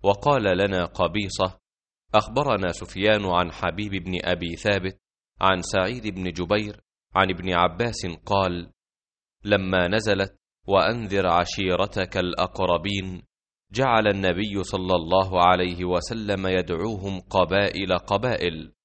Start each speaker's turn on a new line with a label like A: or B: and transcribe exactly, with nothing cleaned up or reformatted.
A: وقال لنا قبيصة: أخبرنا سفيان عن حبيب بن أبي ثابت عن سعيد بن جبير عن ابن عباس قال: لما نزلت وأنذر عشيرتك الأقربين جعل النبي صلى الله عليه وسلم يدعوهم قبائل قبائل،